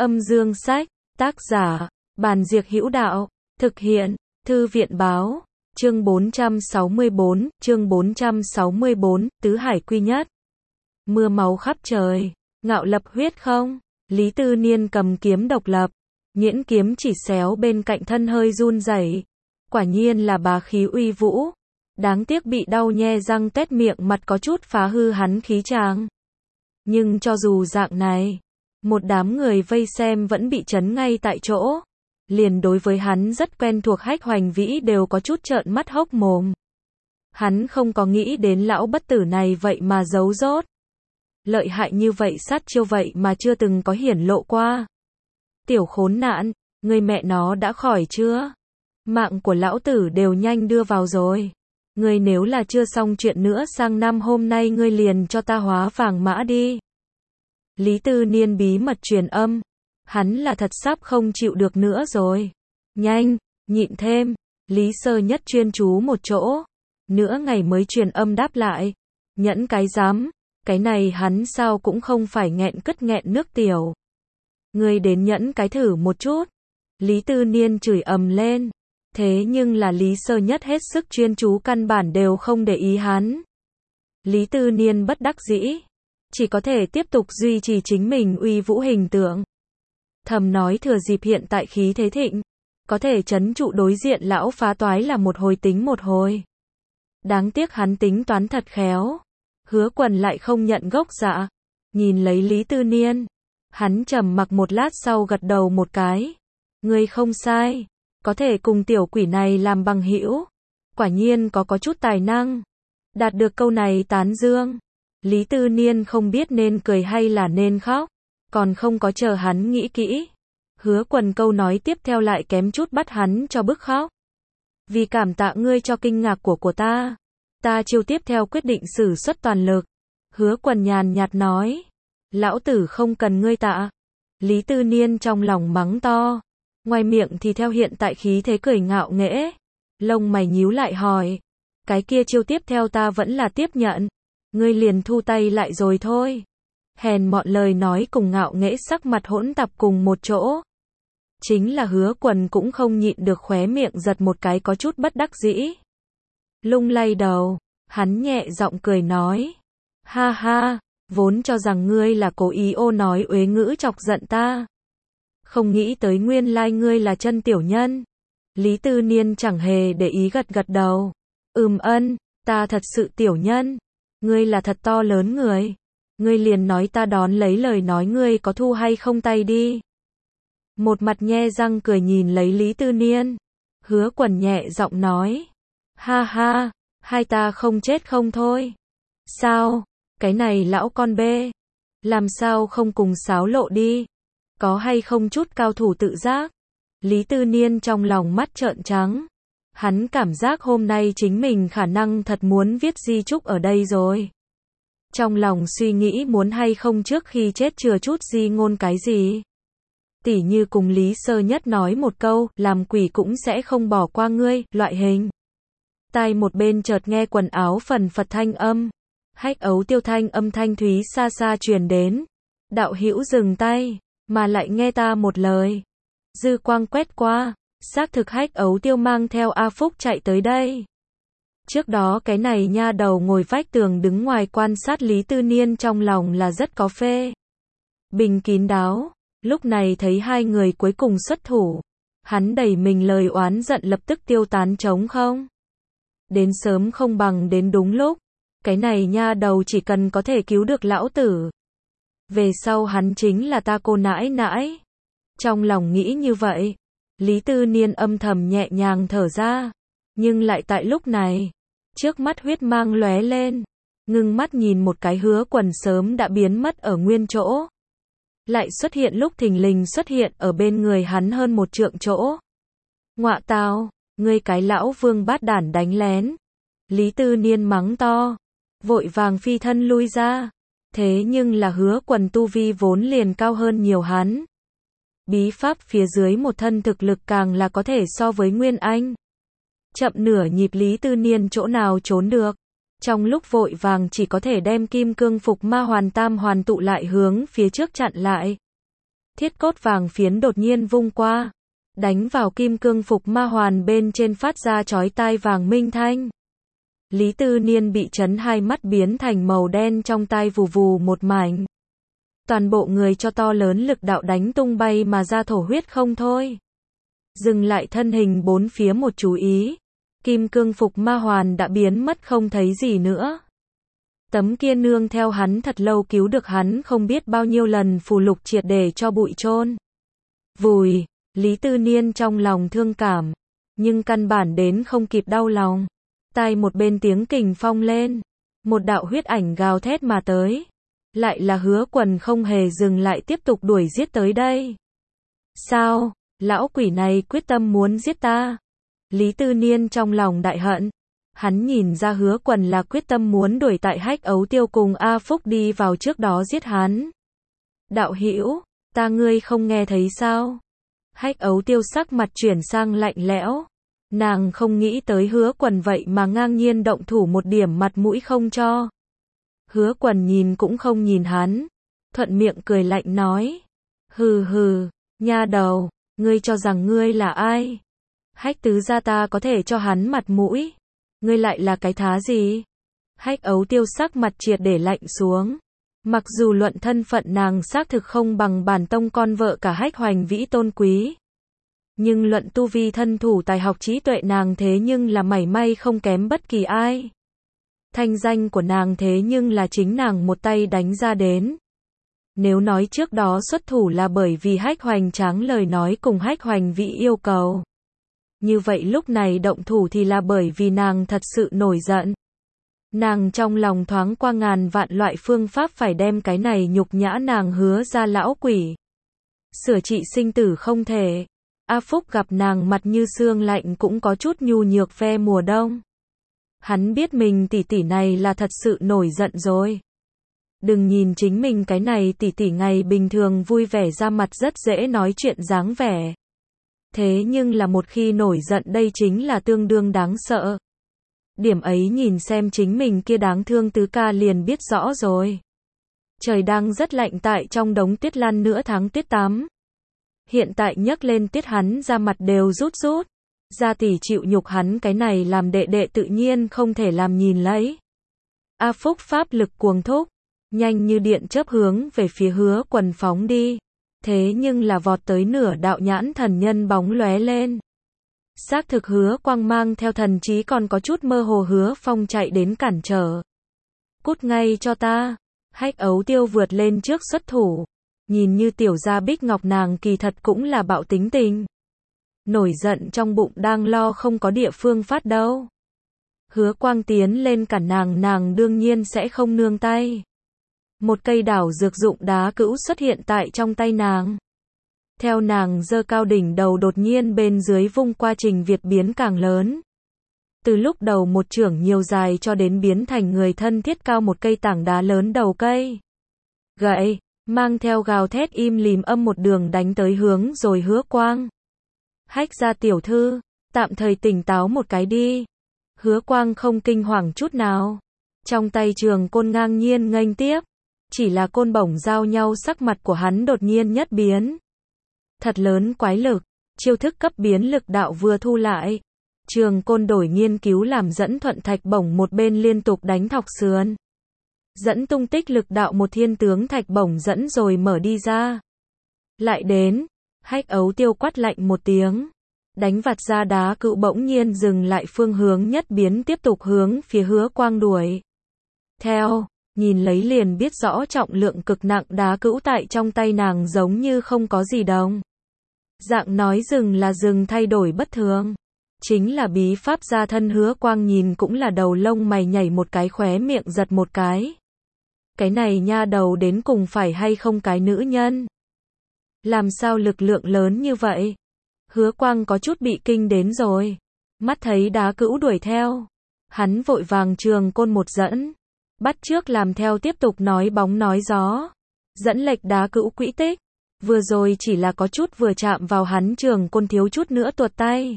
Âm dương sách, tác giả, Bàn Diệc Hữu Đạo, thực hiện, Thư viện báo, chương 464, Tứ Hải Quy Nhất. Mưa máu khắp trời, ngạo lập huyết không, Lý Tư Niên cầm kiếm độc lập, nhuyễn kiếm chỉ xéo bên cạnh thân hơi run rẩy, quả nhiên là bá khí uy vũ, đáng tiếc bị đau nhe răng tét miệng mặt có chút phá hư hắn khí tràng. Nhưng cho dù dạng này, một đám người vây xem vẫn bị chấn ngay tại chỗ, liền đối với hắn rất quen thuộc Hách Hoành Vĩ đều có chút trợn mắt hốc mồm. Hắn không có nghĩ đến lão bất tử này vậy mà giấu rốt. Lợi hại như vậy sát chiêu vậy mà chưa từng có hiển lộ qua. Tiểu khốn nạn, người mẹ nó đã khỏi chưa? Mạng của lão tử đều nhanh đưa vào rồi. Ngươi nếu là chưa xong chuyện nữa sang năm hôm nay ngươi liền cho ta hóa vàng mã đi. Lý Tư Niên bí mật truyền âm. Hắn là thật sắp không chịu được nữa rồi. Nhanh, nhịn thêm. Lý Sơ Nhất chuyên chú một chỗ. Nửa ngày mới truyền âm đáp lại. Nhẫn cái dám. Cái này hắn sao cũng không phải nghẹn cất nghẹn nước tiểu. Ngươi đến nhẫn cái thử một chút. Lý Tư Niên chửi ầm lên. Thế nhưng là Lý Sơ Nhất hết sức chuyên chú căn bản đều không để ý hắn. Lý Tư Niên bất đắc dĩ. Chỉ có thể tiếp tục duy trì chính mình uy vũ hình tượng. Thầm nói thừa dịp hiện tại khí thế thịnh. Có thể trấn trụ đối diện lão phá toái là một hồi tính một hồi. Đáng tiếc hắn tính toán thật khéo. Hứa Quần lại không nhận gốc dạ. Nhìn lấy Lý Tư Niên. Hắn trầm mặc một lát sau gật đầu một cái. Ngươi không sai. Có thể cùng tiểu quỷ này làm bằng hữu. Quả nhiên có chút tài năng. Đạt được câu này tán dương. Lý Tư Niên không biết nên cười hay là nên khóc. Còn không có chờ hắn nghĩ kỹ. Hứa Quần câu nói tiếp theo lại kém chút bắt hắn cho bức khóc. Vì cảm tạ ngươi cho kinh ngạc của ta. Ta chiêu tiếp theo quyết định sử xuất toàn lực. Hứa Quần nhàn nhạt nói. Lão tử không cần ngươi tạ. Lý Tư Niên trong lòng mắng to. Ngoài miệng thì theo hiện tại khí thế cười ngạo nghễ. Lông mày nhíu lại hỏi. Cái kia chiêu tiếp theo ta vẫn là tiếp nhận. Ngươi liền thu tay lại rồi thôi. Hèn mọn lời nói cùng ngạo nghễ sắc mặt hỗn tạp cùng một chỗ. Chính là Hứa Quần cũng không nhịn được khóe miệng giật một cái có chút bất đắc dĩ. Lung lay đầu, hắn nhẹ giọng cười nói. Ha ha, vốn cho rằng ngươi là cố ý ô nói uế ngữ chọc giận ta. Không nghĩ tới nguyên lai ngươi là chân tiểu nhân. Lý Tư Niên chẳng hề để ý gật gật đầu. Ân, ta thật sự tiểu nhân. Ngươi là thật to lớn người. Ngươi liền nói ta đón lấy lời nói ngươi có thu hay không tay đi. Một mặt nhe răng cười nhìn lấy Lý Tư Niên. Hứa Quần nhẹ giọng nói. Ha ha, hai ta không chết không thôi. Sao, cái này lão con bê. Làm sao không cùng xáo lộ đi. Có hay không chút cao thủ tự giác. Lý Tư Niên trong lòng mắt trợn trắng. Hắn cảm giác hôm nay chính mình khả năng thật muốn viết di chúc ở đây rồi. Trong lòng suy nghĩ muốn hay không trước khi chết chừa chút di ngôn cái gì. Tỉ như cùng Lý Sơ Nhất nói một câu, làm quỷ cũng sẽ không bỏ qua ngươi, loại hình. Tai một bên chợt nghe quần áo phần phật thanh âm. Hách Ấu Tiêu thanh âm thanh thúy xa xa truyền đến. Đạo hữu dừng tay, mà lại nghe ta một lời. Dư quang quét qua, xác thực Hách Ấu Tiêu mang theo A Phúc chạy tới đây. Trước đó cái này nha đầu ngồi vách tường đứng ngoài quan sát Lý Tư Niên trong lòng là rất có phê. Bình kín đáo, lúc này thấy hai người cuối cùng xuất thủ. Hắn đẩy mình lời oán giận lập tức tiêu tán trống không. Đến sớm không bằng đến đúng lúc. Cái này nha đầu chỉ cần có thể cứu được lão tử. Về sau hắn chính là ta cô nãi nãi. Trong lòng nghĩ như vậy. Lý Tư Niên âm thầm nhẹ nhàng thở ra. Nhưng lại tại lúc này. Trước mắt huyết mang lóe lên. Ngưng mắt nhìn một cái Hứa Quần sớm đã biến mất ở nguyên chỗ. Lại xuất hiện lúc thình lình xuất hiện ở bên người hắn hơn một trượng chỗ. Ngọa tào, ngươi cái lão vương bát đản đánh lén. Lý Tư Niên mắng to. Vội vàng phi thân lui ra. Thế nhưng là Hứa Quần tu vi vốn liền cao hơn nhiều hắn. Bí pháp phía dưới một thân thực lực càng là có thể so với Nguyên Anh. Chậm nửa nhịp Lý Tư Niên chỗ nào trốn được. Trong lúc vội vàng chỉ có thể đem kim cương phục ma hoàn tam hoàn tụ lại hướng phía trước chặn lại. Thiết cốt vàng phiến đột nhiên vung qua, đánh vào kim cương phục ma hoàn bên trên phát ra chói tai vàng minh thanh. Lý Tư Niên bị chấn hai mắt biến thành màu đen trong tai vù vù một mảnh. Toàn bộ người cho to lớn lực đạo đánh tung bay mà ra thổ huyết không thôi. Dừng lại thân hình bốn phía một chú ý. Kim cương phục ma hoàn đã biến mất không thấy gì nữa. Tấm kia nương theo hắn thật lâu cứu được hắn không biết bao nhiêu lần phù lục triệt để cho bụi chôn vùi. Lý Tư Niên trong lòng thương cảm, nhưng căn bản đến không kịp đau lòng. Tai một bên tiếng kình phong lên, một đạo huyết ảnh gào thét mà tới. Lại là Hứa Quần không hề dừng lại tiếp tục đuổi giết tới đây. Sao, lão quỷ này quyết tâm muốn giết ta? Lý Tư Niên trong lòng đại hận. Hắn nhìn ra Hứa Quần là quyết tâm muốn đuổi tại Hách Ấu Tiêu cùng A Phúc đi vào trước đó giết hắn. Đạo hữu, ta ngươi không nghe thấy sao? Hách Ấu Tiêu sắc mặt chuyển sang lạnh lẽo. Nàng không nghĩ tới Hứa Quần vậy mà ngang nhiên động thủ một điểm mặt mũi không cho. Hứa Quần nhìn cũng không nhìn hắn, thuận miệng cười lạnh nói. Hừ hừ, nha đầu, ngươi cho rằng ngươi là ai? Hách tứ gia ta có thể cho hắn mặt mũi, ngươi lại là cái thá gì? Hách Ấu Tiêu sắc mặt triệt để lạnh xuống. Mặc dù luận thân phận nàng xác thực không bằng bản tông con vợ cả Hách Hoành Vĩ tôn quý, nhưng luận tu vi thân thủ tài học trí tuệ nàng thế nhưng là mảy may không kém bất kỳ ai. Thanh danh của nàng thế nhưng là chính nàng một tay đánh ra đến. Nếu nói trước đó xuất thủ là bởi vì Hách Hoành Tráng lời nói cùng Hách Hoành Vĩ yêu cầu, như vậy lúc này động thủ thì là bởi vì nàng thật sự nổi giận. Nàng trong lòng thoáng qua ngàn vạn loại phương pháp phải đem cái này nhục nhã nàng Hứa ra lão quỷ. Sửa trị sinh tử không thể. A Phúc gặp nàng mặt như xương lạnh cũng có chút nhu nhược ve mùa đông. Hắn biết mình tỷ tỷ này là thật sự nổi giận rồi. Đừng nhìn chính mình cái này tỷ tỷ ngày bình thường vui vẻ ra mặt rất dễ nói chuyện dáng vẻ. Thế nhưng là một khi nổi giận đây chính là tương đương đáng sợ. Điểm ấy nhìn xem chính mình kia đáng thương tứ ca liền biết rõ rồi. Trời đang rất lạnh tại trong đống tuyết lan nửa tháng tuyết tắm. Hiện tại nhấc lên tuyết hắn ra mặt đều rút rút. Gia tỷ chịu nhục hắn cái này làm đệ đệ tự nhiên không thể làm nhìn lấy. A Phúc pháp lực cuồng thúc, nhanh như điện chớp hướng về phía Hứa Quần phóng đi. Thế nhưng là vọt tới nửa đạo nhãn thần nhân bóng lóe lên. Xác thực Hứa Quang mang theo thần trí còn có chút mơ hồ Hứa Phong chạy đến cản trở. Cút ngay cho ta. Hách Ấu Tiêu vượt lên trước xuất thủ. Nhìn như tiểu gia Bích Ngọc nàng kỳ thật cũng là bạo tính tình. Nổi giận trong bụng đang lo không có địa phương phát đâu. Hứa Quang tiến lên cản nàng đương nhiên sẽ không nương tay. Một cây đảo dược dụng đá cữu xuất hiện tại trong tay nàng. Theo nàng giơ cao đỉnh đầu đột nhiên bên dưới vung qua trình Việt biến càng lớn. Từ lúc đầu một chưởng nhiều dài cho đến biến thành người thân thiết cao một cây tảng đá lớn đầu cây. Gậy, mang theo gào thét im lìm âm một đường đánh tới hướng rồi Hứa Quang. Hách gia tiểu thư, tạm thời tỉnh táo một cái đi. Hứa Quang không kinh hoàng chút nào. Trong tay trường côn ngang nhiên nghênh tiếp. Chỉ là côn bổng giao nhau sắc mặt của hắn đột nhiên nhất biến. Thật lớn quái lực, chiêu thức cấp biến lực đạo vừa thu lại. Trường côn đổi nghiên cứu làm dẫn thuận thạch bổng một bên liên tục đánh thọc sườn. Dẫn tung tích lực đạo một thiên tướng thạch bổng dẫn rồi mở đi ra. Lại đến, Hách Ấu Tiêu quát lạnh một tiếng. Đánh vặt ra đá cựu bỗng nhiên dừng lại phương hướng nhất biến tiếp tục hướng phía Hứa Quang đuổi. Theo, nhìn lấy liền biết rõ trọng lượng cực nặng đá cữu tại trong tay nàng giống như không có gì đồng. Dạng nói dừng là dừng thay đổi bất thường. Chính là bí pháp gia thân Hứa Quang nhìn cũng là đầu lông mày nhảy một cái khóe miệng giật một cái. Cái này nha đầu đến cùng phải hay không cái nữ nhân? Làm sao lực lượng lớn như vậy? Hứa Quang có chút bị kinh đến rồi. Mắt thấy đá cữu đuổi theo. Hắn vội vàng trường côn một dẫn. Bắt trước làm theo tiếp tục nói bóng nói gió. Dẫn lệch đá cữu quỹ tích. Vừa rồi chỉ là có chút vừa chạm vào hắn trường côn thiếu chút nữa tuột tay.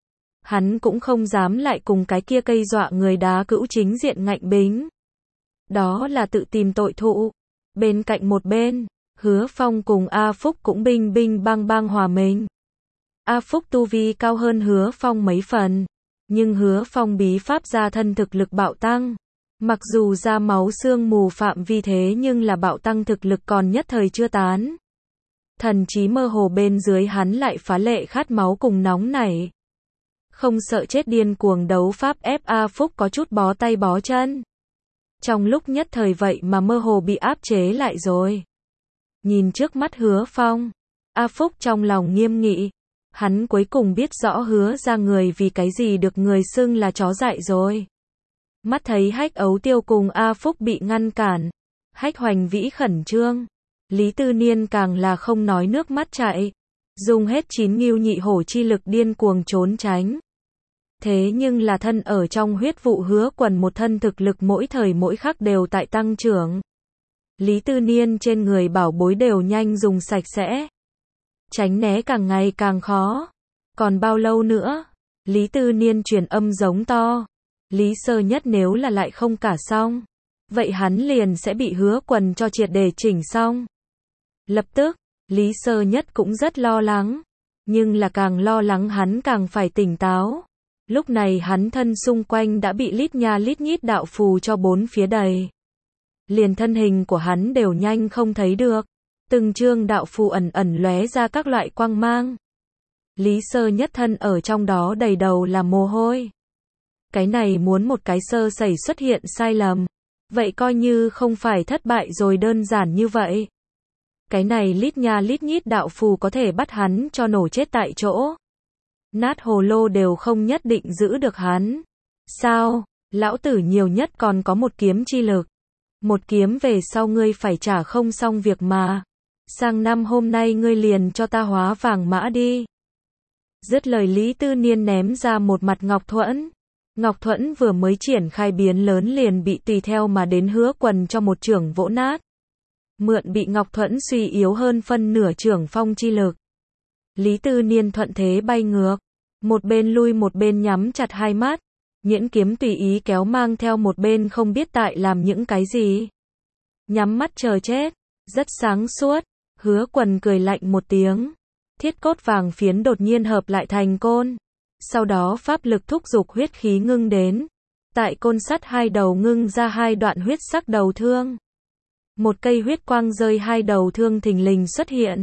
Hắn cũng không dám lại cùng cái kia cây dọa người đá cữu chính diện ngạnh bính. Đó là tự tìm tội thụ. Bên cạnh một bên, Hứa Phong cùng A Phúc cũng binh binh bang bang hòa mình. A Phúc tu vi cao hơn Hứa Phong mấy phần, nhưng Hứa Phong bí pháp gia thân thực lực bạo tăng. Mặc dù ra máu xương mù phạm vi thế nhưng là bạo tăng thực lực còn nhất thời chưa tán. Thần trí mơ hồ bên dưới hắn lại phá lệ khát máu cùng nóng nảy. Không sợ chết điên cuồng đấu pháp ép A Phúc có chút bó tay bó chân. Trong lúc nhất thời vậy mà mơ hồ bị áp chế lại rồi. Nhìn trước mắt Hứa Phong, A Phúc trong lòng nghiêm nghị. Hắn cuối cùng biết rõ Hứa ra người vì cái gì được người xưng là chó dại rồi. Mắt thấy Hách Ấu Tiêu cùng A Phúc bị ngăn cản, Hách Hoành Vĩ khẩn trương, Lý Tư Niên càng là không nói nước mắt chảy, dùng hết 9 ngưu nhị hổ chi lực điên cuồng trốn tránh. Thế nhưng là thân ở trong huyết vụ Hứa Quần một thân thực lực mỗi thời mỗi khắc đều tại tăng trưởng. Lý Tư Niên trên người bảo bối đều nhanh dùng sạch sẽ. Tránh né càng ngày càng khó. Còn bao lâu nữa? Lý Tư Niên truyền âm giống to. Lý Sơ Nhất nếu là lại không cả xong, vậy hắn liền sẽ bị Hứa Quần cho triệt để chỉnh xong. Lập tức, Lý Sơ Nhất cũng rất lo lắng. Nhưng là càng lo lắng hắn càng phải tỉnh táo. Lúc này hắn thân xung quanh đã bị lít nha lít nhít đạo phù cho bốn phía đầy. Liền thân hình của hắn đều nhanh không thấy được. Từng chương đạo phù ẩn ẩn lóe ra các loại quang mang. Lý Sơ Nhất thân ở trong đó đầy đầu là mồ hôi. Cái này muốn một cái sơ sẩy xuất hiện sai lầm, vậy coi như không phải thất bại rồi đơn giản như vậy. Cái này lít nha lít nhít đạo phù có thể bắt hắn cho nổ chết tại chỗ. Nát hồ lô đều không nhất định giữ được hắn. Sao? Lão tử nhiều nhất còn có một kiếm chi lực. Một kiếm về sau ngươi phải trả không xong việc mà. Sang năm hôm nay ngươi liền cho ta hóa vàng mã đi. Dứt lời Lý Tư Niên ném ra một mặt ngọc thuẫn. Ngọc thuẫn vừa mới triển khai biến lớn liền bị tùy theo mà đến Hứa Quần cho một chưởng vỗ nát. Mượn bị ngọc thuẫn suy yếu hơn phân nửa chưởng phong chi lực. Lý Tư Niên thuận thế bay ngược. Một bên lui một bên nhắm chặt hai mắt. Nhẫn kiếm tùy ý kéo mang theo một bên không biết tại làm những cái gì. Nhắm mắt chờ chết. Rất sáng suốt. Hứa Quần cười lạnh một tiếng. Thiết cốt vàng phiến đột nhiên hợp lại thành côn. Sau đó pháp lực thúc dục huyết khí ngưng đến. Tại côn sắt hai đầu ngưng ra hai đoạn huyết sắc đầu thương. Một cây huyết quang rơi hai đầu thương thình lình xuất hiện.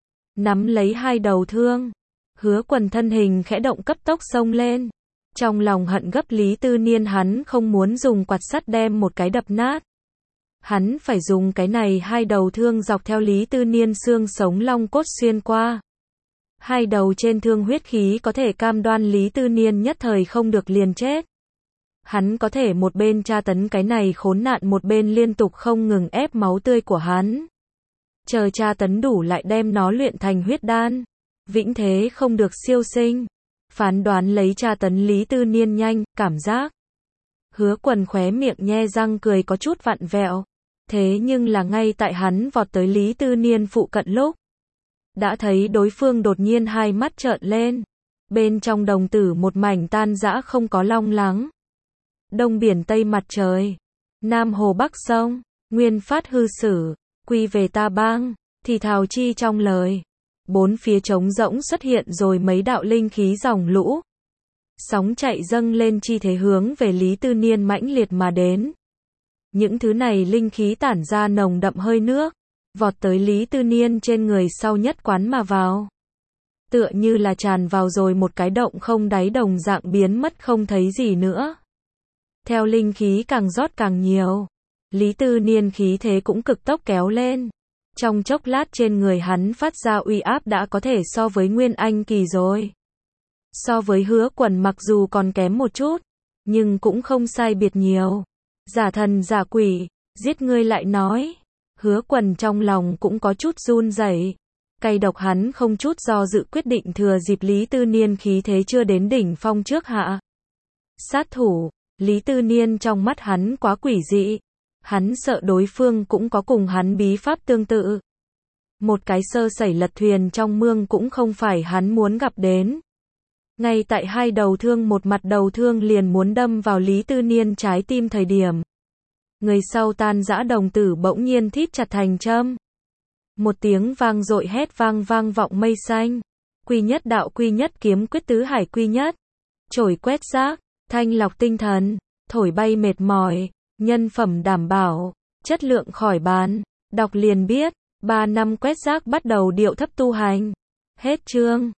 Nắm lấy hai đầu thương. Hứa Quần thân hình khẽ động cấp tốc xông lên. Trong lòng hận gấp Lý Tư Niên hắn không muốn dùng quạt sắt đem một cái đập nát. Hắn phải dùng cái này hai đầu thương dọc theo Lý Tư Niên xương sống long cốt xuyên qua. Hai đầu trên thương huyết khí có thể cam đoan Lý Tư Niên nhất thời không được liền chết. Hắn có thể một bên tra tấn cái này khốn nạn một bên liên tục không ngừng ép máu tươi của hắn. Chờ tra tấn đủ lại đem nó luyện thành huyết đan. Vĩnh thế không được siêu sinh. Phán đoán lấy tra tấn Lý Tư Niên nhanh, cảm giác. Hứa Quần khóe miệng nhe răng cười có chút vặn vẹo. Thế nhưng là ngay tại hắn vọt tới Lý Tư Niên phụ cận lúc. Đã thấy đối phương đột nhiên hai mắt trợn lên. Bên trong đồng tử một mảnh tan rã không có long lắng. Đông biển tây mặt trời. Nam hồ bắc sông. Nguyên phát hư sử. Quy về ta bang. Thì thào chi trong lời. Bốn phía trống rỗng xuất hiện rồi mấy đạo linh khí dòng lũ. Sóng chạy dâng lên chi thế hướng về Lý Tư Niên mãnh liệt mà đến. Những thứ này linh khí tản ra nồng đậm hơi nước. Vọt tới Lý Tư Niên trên người sau nhất quán mà vào. Tựa như là tràn vào rồi một cái động không đáy đồng dạng biến mất không thấy gì nữa. Theo linh khí càng rót càng nhiều. Lý Tư Niên khí thế cũng cực tốc kéo lên. Trong chốc lát trên người hắn phát ra uy áp đã có thể so với Nguyên Anh kỳ rồi. So với Hứa Quần mặc dù còn kém một chút, nhưng cũng không sai biệt nhiều. Giả thần giả quỷ, giết ngươi lại nói. Hứa Quần trong lòng cũng có chút run rẩy. Cay độc hắn không chút do dự quyết định thừa dịp Lý Tư Niên khí thế chưa đến đỉnh phong trước hạ. Sát thủ, Lý Tư Niên trong mắt hắn quá quỷ dị. Hắn sợ đối phương cũng có cùng hắn bí pháp tương tự. Một cái sơ sẩy lật thuyền trong mương cũng không phải hắn muốn gặp đến. Ngay tại hai đầu thương một mặt đầu thương liền muốn đâm vào Lý Tư Niên trái tim thời điểm. Người sau tan rã đồng tử bỗng nhiên thít chặt thành châm. Một tiếng vang dội hét vang vang vọng mây xanh. Quy nhất đạo quy nhất kiếm quyết tứ hải quy nhất. Trổi quét rác, thanh lọc tinh thần, thổi bay mệt mỏi, nhân phẩm đảm bảo, chất lượng khỏi bàn. Đọc liền biết, 3 năm quét rác bắt đầu điệu thấp tu hành. Hết chương.